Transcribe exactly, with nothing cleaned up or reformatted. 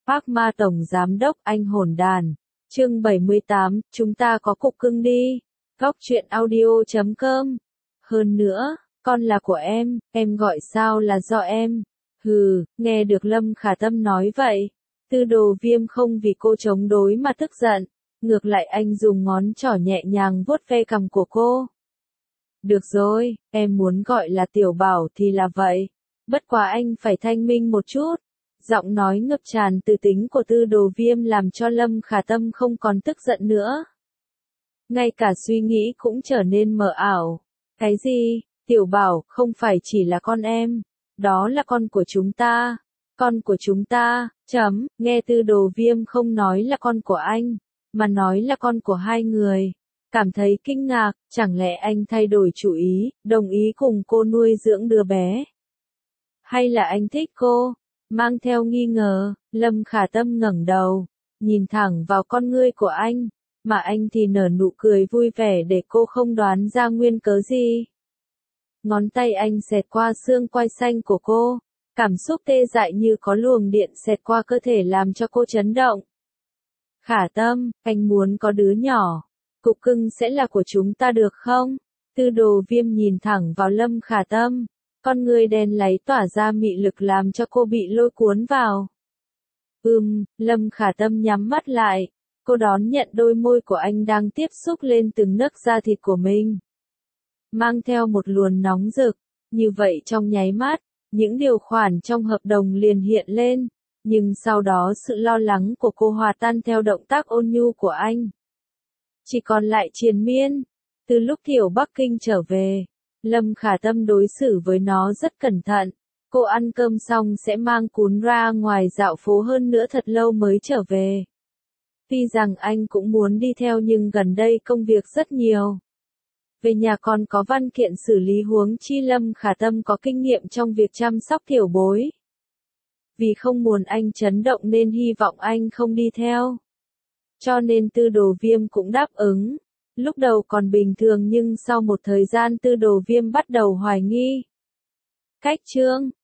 Phác Ma Tổng Giám Đốc Anh Hồn Đàn. Chương bảy mươi tám, chúng ta có cục cưng đi. Góc truyện audio chấm com. Hơn nữa, con là của em, em gọi sao là do em. Hừ, nghe được Lâm Khả Tâm nói vậy. Tư Đồ Viêm không vì cô chống đối mà tức giận. Ngược lại anh dùng ngón trỏ nhẹ nhàng vuốt ve cằm của cô. Được rồi, em muốn gọi là tiểu bảo thì là vậy. Bất quá anh phải thanh minh một chút. Giọng nói ngập tràn từ tính của Tư Đồ Viêm làm cho Lâm Khả Tâm không còn tức giận nữa. Ngay cả suy nghĩ cũng trở nên mờ ảo. Cái gì? Tiểu bảo không phải chỉ là con em. Đó là con của chúng ta. Con của chúng ta, chấm, nghe Tư Đồ Viêm không nói là con của anh, mà nói là con của hai người. Cảm thấy kinh ngạc, chẳng lẽ anh thay đổi chủ ý, đồng ý cùng cô nuôi dưỡng đứa bé? Hay là anh thích cô? Mang theo nghi ngờ, Lâm Khả Tâm ngẩng đầu, nhìn thẳng vào con ngươi của anh, mà anh thì nở nụ cười vui vẻ để cô không đoán ra nguyên cớ gì. Ngón tay anh xẹt qua xương quai xanh của cô, cảm xúc tê dại như có luồng điện xẹt qua cơ thể làm cho cô chấn động. Khả Tâm, anh muốn có đứa nhỏ, cục cưng sẽ là của chúng ta được không? Tư Đồ Viêm nhìn thẳng vào Lâm Khả Tâm. Con người đen láy tỏa ra mị lực làm cho cô bị lôi cuốn vào. Ừm, Lâm Khả Tâm nhắm mắt lại. Cô đón nhận đôi môi của anh đang tiếp xúc lên từng nấc da thịt của mình. Mang theo một luồn nóng rực. Như vậy trong nháy mắt, những điều khoản trong hợp đồng liền hiện lên. Nhưng sau đó sự lo lắng của cô hòa tan theo động tác ôn nhu của anh. Chỉ còn lại triền miên. Từ lúc Tiểu Bắc Kinh trở về, Lâm Khả Tâm đối xử với nó rất cẩn thận. Cô ăn cơm xong sẽ mang cún ra ngoài dạo phố hơn nữa thật lâu mới trở về. Tuy rằng anh cũng muốn đi theo nhưng gần đây công việc rất nhiều. Về nhà còn có văn kiện xử lý huống chi Lâm Khả Tâm có kinh nghiệm trong việc chăm sóc tiểu bối. Vì không muốn anh chấn động nên hy vọng anh không đi theo. Cho nên Tư Đồ Viêm cũng đáp ứng. Lúc đầu còn bình thường nhưng sau một thời gian Tư Đồ Viêm bắt đầu hoài nghi. Cách chương,